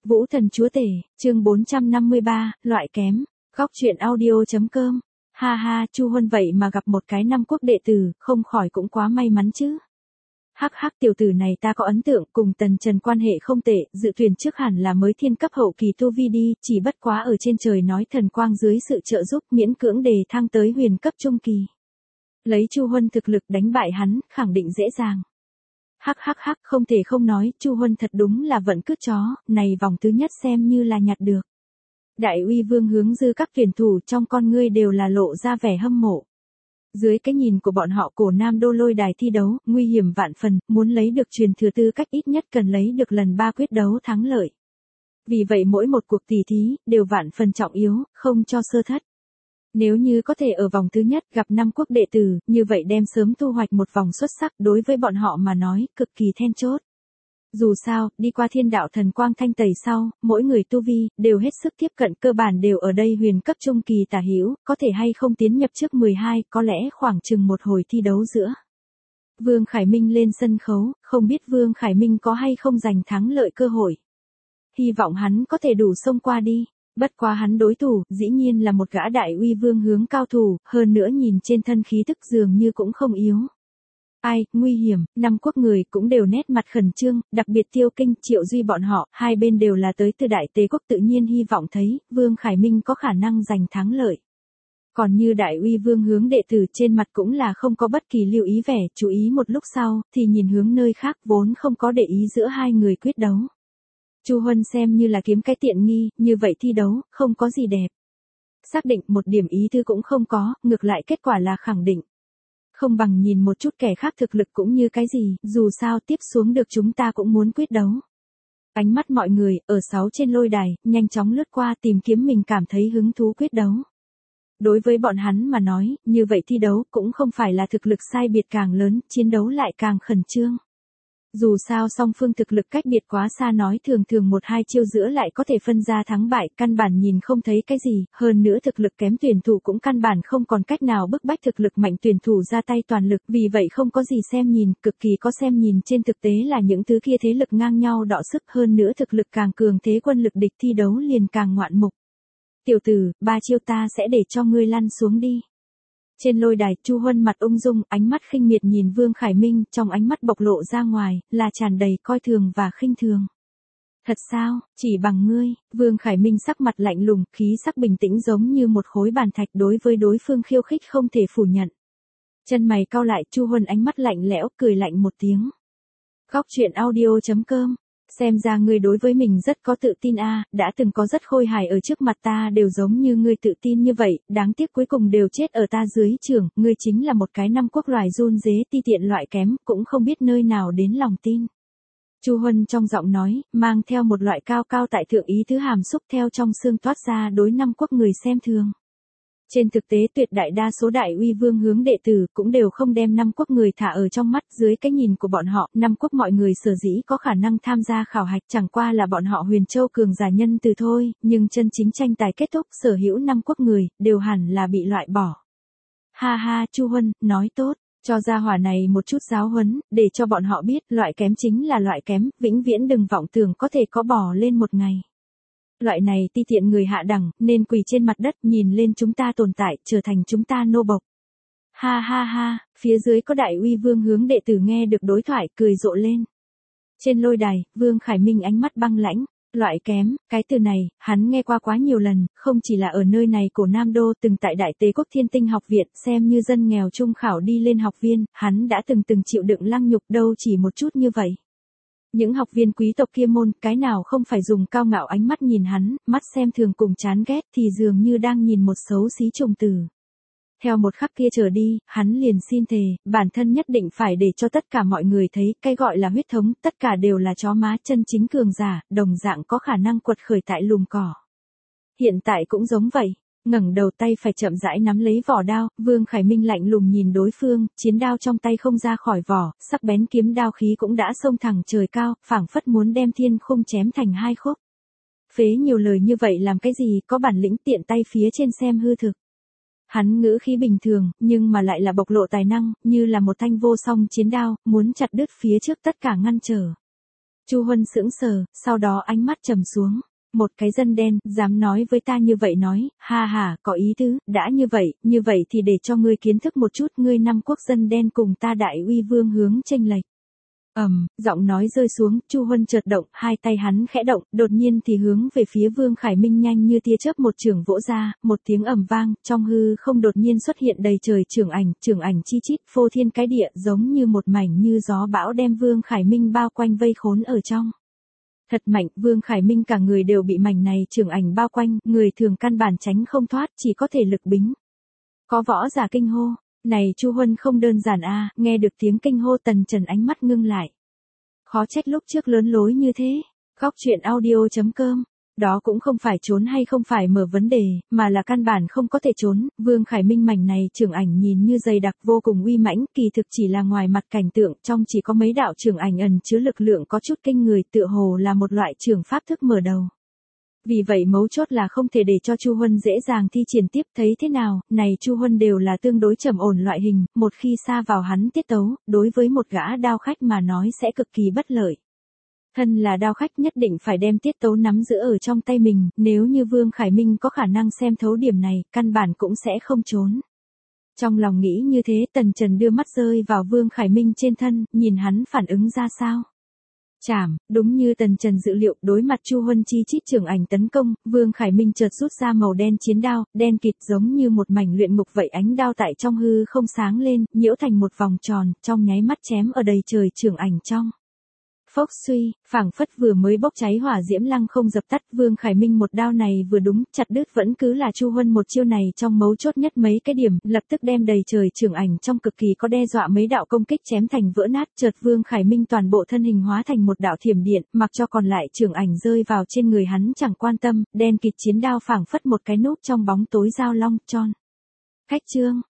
Vũ thần chúa tể, chương 453, loại kém, góc truyện audio.com. Ha ha, Chu Huân vậy mà gặp một cái năm quốc đệ tử, không khỏi cũng quá may mắn chứ. Hắc hắc, tiểu tử này ta có ấn tượng, cùng Tần Trần quan hệ không tệ, dự tuyển trước hẳn là mới thiên cấp hậu kỳ tu vi đi, chỉ bất quá ở trên trời nói thần quang dưới sự trợ giúp miễn cưỡng đề thăng tới huyền cấp trung kỳ. Lấy Chu Huân thực lực đánh bại hắn, khẳng định dễ dàng. Hắc hắc hắc, không thể không nói, Chu Huân thật đúng là vận cướp chó, này vòng thứ nhất xem như là nhặt được. Đại uy vương hướng dư các tuyển thủ trong con ngươi đều là lộ ra vẻ hâm mộ. Dưới cái nhìn của bọn họ, cổ Nam Đô lôi đài thi đấu, nguy hiểm vạn phần, muốn lấy được truyền thừa tư cách ít nhất cần lấy được lần 3 quyết đấu thắng lợi. Vì vậy mỗi một cuộc tỷ thí, đều vạn phần trọng yếu, không cho sơ thất. Nếu như có thể ở vòng thứ nhất gặp 5 quốc đệ tử, như vậy đem sớm thu hoạch một vòng xuất sắc đối với bọn họ mà nói, cực kỳ then chốt. Dù sao, đi qua thiên đạo thần quang thanh tẩy sau, mỗi người tu vi, đều hết sức tiếp cận, cơ bản đều ở đây huyền cấp trung kỳ tả hữu, có thể hay không tiến nhập trước 12, có lẽ khoảng chừng một hồi thi đấu giữa. Vương Khải Minh lên sân khấu, không biết Vương Khải Minh có hay không giành thắng lợi cơ hội. Hy vọng hắn có thể đủ xông qua đi. Bất quá hắn đối thủ, dĩ nhiên là một gã đại uy vương hướng cao thủ, hơn nữa nhìn trên thân khí tức dường như cũng không yếu. Ai, nguy hiểm, 5 quốc người cũng đều nét mặt khẩn trương, đặc biệt Tiêu Kinh, Triệu Duy bọn họ, hai bên đều là tới từ Đại Tề quốc, tự nhiên hy vọng thấy, Vương Khải Minh có khả năng giành thắng lợi. Còn như đại uy vương hướng đệ tử trên mặt cũng là không có bất kỳ lưu ý vẻ, chú ý một lúc sau, thì nhìn hướng nơi khác vốn không có để ý giữa hai người quyết đấu. Chu Huân xem như là kiếm cái tiện nghi, như vậy thi đấu, không có gì đẹp. Xác định một điểm ý thư cũng không có, ngược lại kết quả là khẳng định. Không bằng nhìn một chút kẻ khác thực lực cũng như cái gì, dù sao tiếp xuống được chúng ta cũng muốn quyết đấu. Ánh mắt mọi người, ở 6 trên lôi đài, nhanh chóng lướt qua tìm kiếm mình cảm thấy hứng thú quyết đấu. Đối với bọn hắn mà nói, như vậy thi đấu cũng không phải là thực lực sai biệt càng lớn, chiến đấu lại càng khẩn trương. Dù sao song phương thực lực cách biệt quá xa, nói thường 1-2 chiêu giữa lại có thể phân ra thắng bại, căn bản nhìn không thấy cái gì, hơn nữa thực lực kém tuyển thủ cũng căn bản không còn cách nào bức bách thực lực mạnh tuyển thủ ra tay toàn lực, vì vậy không có gì xem nhìn, cực kỳ có xem nhìn, trên thực tế là những thứ kia thế lực ngang nhau đọ sức, hơn nữa thực lực càng cường thế quân lực địch thi đấu liền càng ngoạn mục. Tiểu tử, 3 chiêu ta sẽ để cho ngươi lăn xuống đi. Trên lôi đài, Chu Huân mặt ung dung, ánh mắt khinh miệt nhìn Vương Khải Minh, trong ánh mắt bộc lộ ra ngoài, là tràn đầy coi thường và khinh thường. Thật sao, chỉ bằng ngươi, Vương Khải Minh sắc mặt lạnh lùng, khí sắc bình tĩnh giống như một khối bàn thạch, đối với đối phương khiêu khích không thể phủ nhận. Chân mày cau lại, Chu Huân ánh mắt lạnh lẽo, cười lạnh một tiếng. Góc truyện audio.com. Xem ra ngươi đối với mình rất có tự tin a, đã từng có rất khôi hài ở trước mặt ta đều giống như ngươi tự tin như vậy, đáng tiếc cuối cùng đều chết ở ta dưới trưởng, ngươi chính là một cái 5 quốc loài run rế ti tiện loại kém, cũng không biết nơi nào đến lòng tin. Chu Huân trong giọng nói, mang theo một loại cao cao tại thượng ý tứ hàm xúc theo trong xương toát ra đối 5 quốc người xem thường. Trên thực tế tuyệt đại đa số đại uy vương hướng đệ tử cũng đều không đem 5 quốc người thả ở trong mắt, dưới cái nhìn của bọn họ, 5 quốc mọi người sở dĩ có khả năng tham gia khảo hạch chẳng qua là bọn họ Huyền Châu cường giả nhân từ thôi, nhưng chân chính tranh tài kết thúc sở hữu 5 quốc người, đều hẳn là bị loại bỏ. Ha ha, Chu Huân, nói tốt, cho gia hỏa này một chút giáo huấn, để cho bọn họ biết loại kém chính là loại kém, vĩnh viễn đừng vọng tưởng có thể có bò lên một ngày. Loại này ti tiện người hạ đẳng, nên quỳ trên mặt đất nhìn lên chúng ta tồn tại, trở thành chúng ta nô bộc. Ha ha ha, phía dưới có đại uy vương hướng đệ tử nghe được đối thoại, cười rộ lên. Trên lôi đài, Vương Khải Minh ánh mắt băng lãnh, loại kém, cái từ này, hắn nghe qua quá nhiều lần, không chỉ là ở nơi này cổ Nam Đô, từng tại Đại Tế Quốc Thiên Tinh học viện, xem như dân nghèo trung khảo đi lên học viên, hắn đã từng chịu đựng lăng nhục đâu chỉ một chút như vậy. Những học viên quý tộc kia môn, cái nào không phải dùng cao ngạo ánh mắt nhìn hắn, mắt xem thường cùng chán ghét thì dường như đang nhìn một xấu xí trùng tử. Theo một khắc kia trở đi, hắn liền xin thề, bản thân nhất định phải để cho tất cả mọi người thấy, cái gọi là huyết thống, tất cả đều là chó má chân chính cường giả, đồng dạng có khả năng quật khởi tại lùm cỏ. Hiện tại cũng giống vậy. Ngẩng đầu tay phải chậm rãi nắm lấy vỏ đao, Vương Khải Minh lạnh lùng nhìn đối phương, chiến đao trong tay không ra khỏi vỏ, sắc bén kiếm đao khí cũng đã xông thẳng trời cao, phảng phất muốn đem thiên khung chém thành 2 khúc. Phế nhiều lời như vậy làm cái gì, có bản lĩnh tiện tay phía trên xem hư thực. Hắn ngữ khí bình thường, nhưng mà lại là bộc lộ tài năng, như là một thanh vô song chiến đao, muốn chặt đứt phía trước tất cả ngăn trở. Chu Huân sững sờ, sau đó ánh mắt trầm xuống. Một cái dân đen, dám nói với ta như vậy nói, ha ha, có ý tứ, đã như vậy thì để cho ngươi kiến thức một chút, ngươi năm quốc dân đen cùng ta đại uy vương hướng chênh lệch. Giọng nói rơi xuống, Chu Huân chợt động, hai tay hắn khẽ động, đột nhiên thì hướng về phía Vương Khải Minh nhanh như tia chớp một chưởng vỗ ra, một tiếng ầm vang, trong hư không đột nhiên xuất hiện đầy trời chưởng ảnh chi chít, phô thiên cái địa, giống như một mảnh như gió bão đem Vương Khải Minh bao quanh vây khốn ở trong. Thật mạnh, Vương Khải Minh cả người đều bị mảnh này chưởng ảnh bao quanh, người thường căn bản tránh không thoát, chỉ có thể lực bính. Có võ giả kinh hô. Này Chu Huân không đơn giản a, nghe được tiếng kinh hô Tần Trần ánh mắt ngưng lại. Khó trách lúc trước lớn lối như thế. Góc chuyện audio.com. Đó cũng không phải trốn hay không phải mở vấn đề, mà là căn bản không có thể trốn. Vương Khải Minh mảnh này chưởng ảnh nhìn như dày đặc vô cùng uy mãnh, kỳ thực chỉ là ngoài mặt cảnh tượng, trong chỉ có mấy đạo chưởng ảnh ẩn chứa lực lượng có chút kinh người, tựa hồ là một loại chưởng pháp thức mở đầu. Vì vậy mấu chốt là không thể để cho Chu Huân dễ dàng thi triển tiếp, thấy thế nào, này Chu Huân đều là tương đối trầm ổn loại hình, một khi xa vào hắn tiết tấu, đối với một gã đao khách mà nói sẽ cực kỳ bất lợi. Thân là đao khách nhất định phải đem tiết tấu nắm giữ ở trong tay mình, nếu như Vương Khải Minh có khả năng xem thấu điểm này, căn bản cũng sẽ không trốn. Trong lòng nghĩ như thế, Tần Trần đưa mắt rơi vào Vương Khải Minh trên thân, nhìn hắn phản ứng ra sao. Chảm, đúng như Tần Trần dự liệu, đối mặt Chu Huân chi chít chưởng ảnh tấn công, Vương Khải Minh chợt rút ra màu đen chiến đao, đen kịt giống như một mảnh luyện ngục vậy, ánh đao tại trong hư không sáng lên, nhiễu thành một vòng tròn, trong nháy mắt chém ở đầy trời chưởng ảnh trong. Phốc suy, phảng phất vừa mới bốc cháy hỏa diễm lăng không dập tắt, Vương Khải Minh một đao này vừa đúng, chặt đứt vẫn cứ là Chu Huân một chiêu này trong mấu chốt nhất mấy cái điểm, lập tức đem đầy trời chưởng ảnh trong cực kỳ có đe dọa mấy đạo công kích chém thành vỡ nát, chợt Vương Khải Minh toàn bộ thân hình hóa thành một đạo thiểm điện, mặc cho còn lại chưởng ảnh rơi vào trên người hắn chẳng quan tâm, đen kịt chiến đao phảng phất một cái nút trong bóng tối dao long tròn. Khách chương